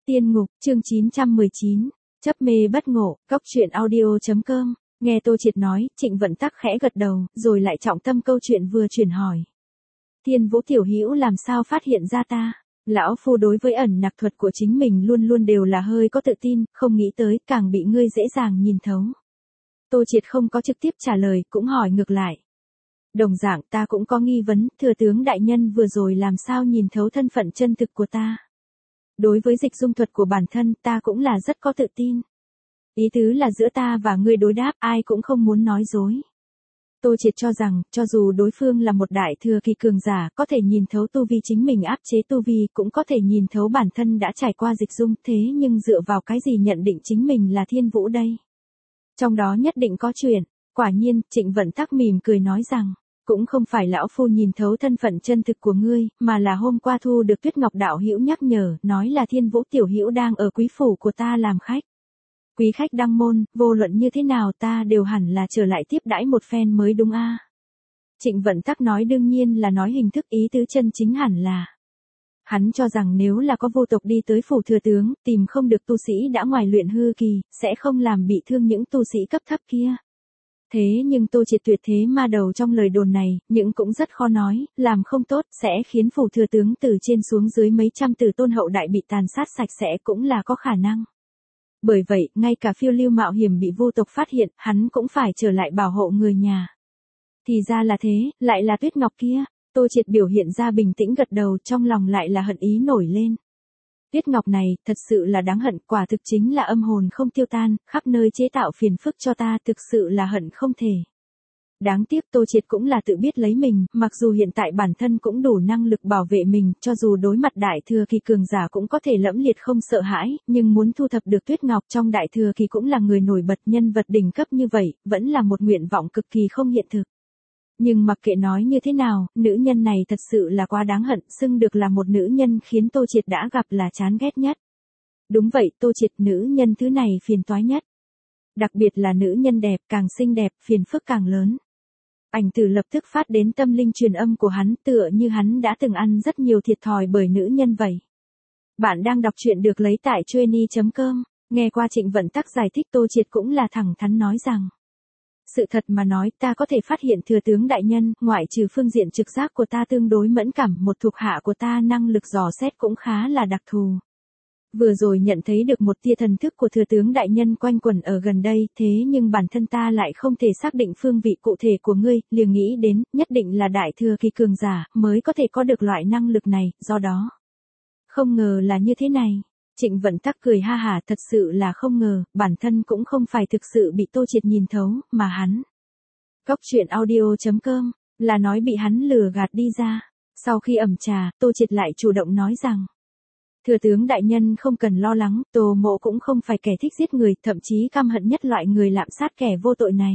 Tiên ngục, chương 919, chấp mê bất ngộ, góc truyện audio.com, nghe Tô Triệt nói, Trịnh Vận Tắc khẽ gật đầu, rồi lại trọng tâm câu chuyện vừa chuyển hỏi. Thiên Vũ tiểu hữu làm sao phát hiện ra ta? Lão phu đối với ẩn nặc thuật của chính mình luôn luôn đều là hơi có tự tin, không nghĩ tới, càng bị ngươi dễ dàng nhìn thấu. Tô Triệt không có trực tiếp trả lời, cũng hỏi ngược lại. Đồng dạng ta cũng có nghi vấn, thừa tướng đại nhân vừa rồi làm sao nhìn thấu thân phận chân thực của ta. Đối với dịch dung thuật của bản thân ta cũng là rất có tự tin. Ý tứ là giữa ta và ngươi đối đáp ai cũng không muốn nói dối. Tô Triệt cho rằng, cho dù đối phương là một đại thừa kỳ cường giả, có thể nhìn thấu tu vi chính mình áp chế tu vi, cũng có thể nhìn thấu bản thân đã trải qua dịch dung, thế nhưng dựa vào cái gì nhận định chính mình là Thiên Vũ đây? Trong đó nhất định có chuyện. Quả nhiên, Trịnh Vận Tắc mỉm cười nói rằng, cũng không phải lão phu nhìn thấu thân phận chân thực của ngươi, mà là hôm qua thu được Tuyết Ngọc đạo hữu nhắc nhở, nói là Thiên Vũ tiểu hữu đang ở quý phủ của ta làm khách. Quý khách đăng môn, vô luận như thế nào ta đều hẳn là trở lại tiếp đãi một phen mới đúng a. Trịnh Vận Tắc nói đương nhiên là nói hình thức, ý tứ chân chính hẳn là. Hắn cho rằng nếu là có vô tộc đi tới phủ thừa tướng, tìm không được tu sĩ đã ngoài luyện hư kỳ, sẽ không làm bị thương những tu sĩ cấp thấp kia. Thế nhưng Tô Triệt tuyệt thế ma đầu trong lời đồn này, những cũng rất khó nói, làm không tốt, sẽ khiến phủ thừa tướng từ trên xuống dưới mấy trăm tử tôn hậu đại bị tàn sát sạch sẽ cũng là có khả năng. Bởi vậy, ngay cả phiêu lưu mạo hiểm bị vô tộc phát hiện, hắn cũng phải trở lại bảo hộ người nhà. Thì ra là thế, lại là Tuyết Ngọc kia. Tô Triệt biểu hiện ra bình tĩnh gật đầu, trong lòng lại là hận ý nổi lên. Tuyết Ngọc này, thật sự là đáng hận, quả thực chính là âm hồn không tiêu tan, khắp nơi chế tạo phiền phức cho ta, thực sự là hận không thể. Đáng tiếc Tô Triệt cũng là tự biết lấy mình, mặc dù hiện tại bản thân cũng đủ năng lực bảo vệ mình, cho dù đối mặt đại thừa kỳ cường giả cũng có thể lẫm liệt không sợ hãi, nhưng muốn thu thập được Tuyết Ngọc trong đại thừa kỳ cũng là người nổi bật nhân vật đỉnh cấp như vậy, vẫn là một nguyện vọng cực kỳ không hiện thực. Nhưng mặc kệ nói như thế nào, nữ nhân này thật sự là quá đáng hận, xưng được là một nữ nhân khiến Tô Triệt đã gặp là chán ghét nhất. Đúng vậy, Tô Triệt nữ nhân thứ này phiền toái nhất. Đặc biệt là nữ nhân đẹp, càng xinh đẹp, phiền phức càng lớn. Ảnh Tử lập tức phát đến tâm linh truyền âm của hắn, tựa như hắn đã từng ăn rất nhiều thiệt thòi bởi nữ nhân vậy. Bạn đang đọc truyện được lấy tại Chueny.com, nghe qua Trịnh Vận Tắc giải thích, Tô Triệt cũng là thẳng thắn nói rằng. Sự thật mà nói, ta có thể phát hiện thừa tướng đại nhân, ngoại trừ phương diện trực giác của ta tương đối mẫn cảm, một thuộc hạ của ta năng lực dò xét cũng khá là đặc thù. Vừa rồi nhận thấy được một tia thần thức của thừa tướng đại nhân quanh quẩn ở gần đây, thế nhưng bản thân ta lại không thể xác định phương vị cụ thể của ngươi, liền nghĩ đến, nhất định là đại thừa kỳ cường giả, mới có thể có được loại năng lực này, do đó. Không ngờ là như thế này. Trịnh Vận Tắc cười ha hả, thật sự là không ngờ, bản thân cũng không phải thực sự bị Tô Triệt nhìn thấu, mà hắn. Góc truyện audio.com, là nói bị hắn lừa gạt đi ra. Sau khi ẩm trà, Tô Triệt lại chủ động nói rằng. Thừa tướng đại nhân không cần lo lắng, Tô Mộ cũng không phải kẻ thích giết người, thậm chí căm hận nhất loại người lạm sát kẻ vô tội này.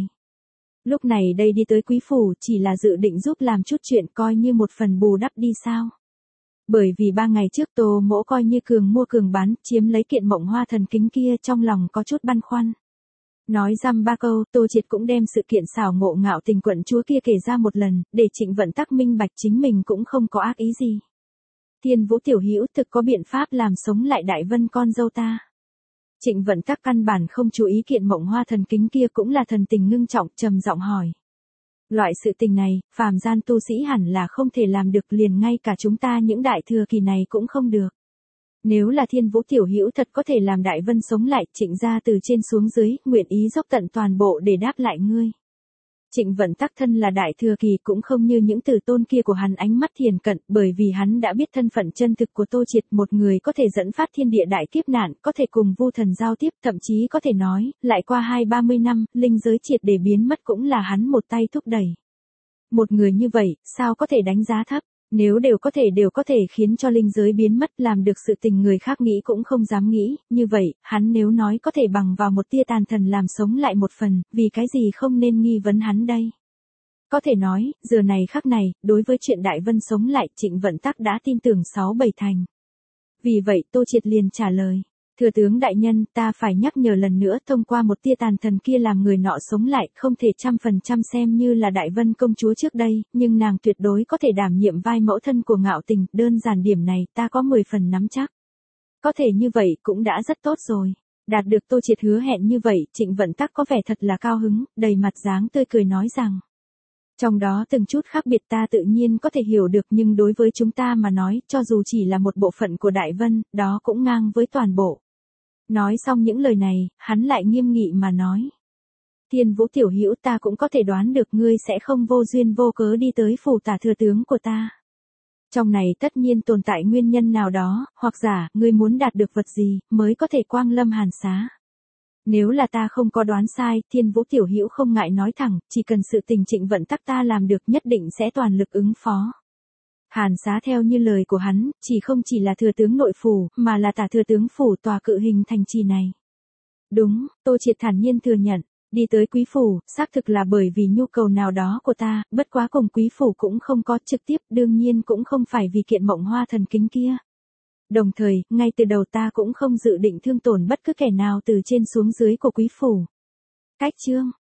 Lúc này đây đi tới quý phủ, chỉ là dự định giúp làm chút chuyện coi như một phần bù đắp đi sao. Bởi vì 3 ngày trước Tô Mỗ coi như cường mua cường bán, chiếm lấy kiện Mộng Hoa thần kính kia, trong lòng có chút băn khoăn. Nói dăm ba câu, Tô Triệt cũng đem sự kiện xảo ngộ ngạo tình quận chúa kia kể ra một lần, để Trịnh Vận Tắc minh bạch chính mình cũng không có ác ý gì. Thiên Vũ tiểu hữu thực có biện pháp làm sống lại Đại Vân con dâu ta. Trịnh Vận Tắc căn bản không chú ý kiện Mộng Hoa thần kính kia, cũng là thần tình ngưng trọng, trầm giọng hỏi. Loại sự tình này, phàm gian tu sĩ hẳn là không thể làm được, liền ngay cả chúng ta những đại thừa kỳ này cũng không được. Nếu là Thiên Vũ tiểu hữu thật có thể làm Đại Vân sống lại, Trịnh gia từ trên xuống dưới, nguyện ý dốc tận toàn bộ để đáp lại ngươi. Trịnh Vận Tắc thân là đại thừa kỳ cũng không như những tử tôn kia của hắn ánh mắt thiền cận, bởi vì hắn đã biết thân phận chân thực của Tô Triệt, một người có thể dẫn phát thiên địa đại kiếp nạn, có thể cùng vu thần giao tiếp, thậm chí có thể nói, lại qua 20-30 năm, linh giới triệt để biến mất cũng là hắn một tay thúc đẩy. Một người như vậy, sao có thể đánh giá thấp, nếu đều có thể khiến cho linh giới biến mất, làm được sự tình người khác nghĩ cũng không dám nghĩ, như vậy, hắn nếu nói có thể bằng vào một tia tàn thần làm sống lại một phần, vì cái gì không nên nghi vấn hắn đây. Có thể nói, giờ này khắc này, đối với chuyện Đại Vân sống lại, Trịnh Vận Tắc đã tin tưởng 6-7 thành. Vì vậy Tô Triệt liền trả lời. Thừa tướng đại nhân, ta phải nhắc nhở lần nữa, thông qua một tia tàn thần kia làm người nọ sống lại, không thể 100% xem như là Đại Vân công chúa trước đây, nhưng nàng tuyệt đối có thể đảm nhiệm vai mẫu thân của ngạo tình, đơn giản điểm này ta có 10 phần nắm chắc. Có thể như vậy cũng đã rất tốt rồi. Đạt được Tô Triệt hứa hẹn như vậy, Trịnh Vận Tắc có vẻ thật là cao hứng, đầy mặt dáng tươi cười nói rằng. Trong đó từng chút khác biệt ta tự nhiên có thể hiểu được, nhưng đối với chúng ta mà nói, cho dù chỉ là một bộ phận của Đại Vân, đó cũng ngang với toàn bộ. Nói xong những lời này, hắn lại nghiêm nghị mà nói. Thiên Vũ tiểu hữu, ta cũng có thể đoán được ngươi sẽ không vô duyên vô cớ đi tới phủ tả thừa tướng của ta. Trong này tất nhiên tồn tại nguyên nhân nào đó, hoặc giả, ngươi muốn đạt được vật gì, mới có thể quang lâm Hàn Xá. Nếu là ta không có đoán sai, Thiên Vũ tiểu hữu không ngại nói thẳng, chỉ cần sự tình Trịnh Vận Tắc ta làm được nhất định sẽ toàn lực ứng phó. Hàn Xá theo như lời của hắn, không chỉ là thừa tướng nội phủ, mà là tả thừa tướng phủ tòa cự hình thành trì này. Đúng, Tô Triệt thản nhiên thừa nhận, đi tới quý phủ, xác thực là bởi vì nhu cầu nào đó của ta, bất quá cùng quý phủ cũng không có trực tiếp, đương nhiên cũng không phải vì kiện Mộng Hoa thần kính kia. Đồng thời, ngay từ đầu ta cũng không dự định thương tổn bất cứ kẻ nào từ trên xuống dưới của quý phủ. Cách chương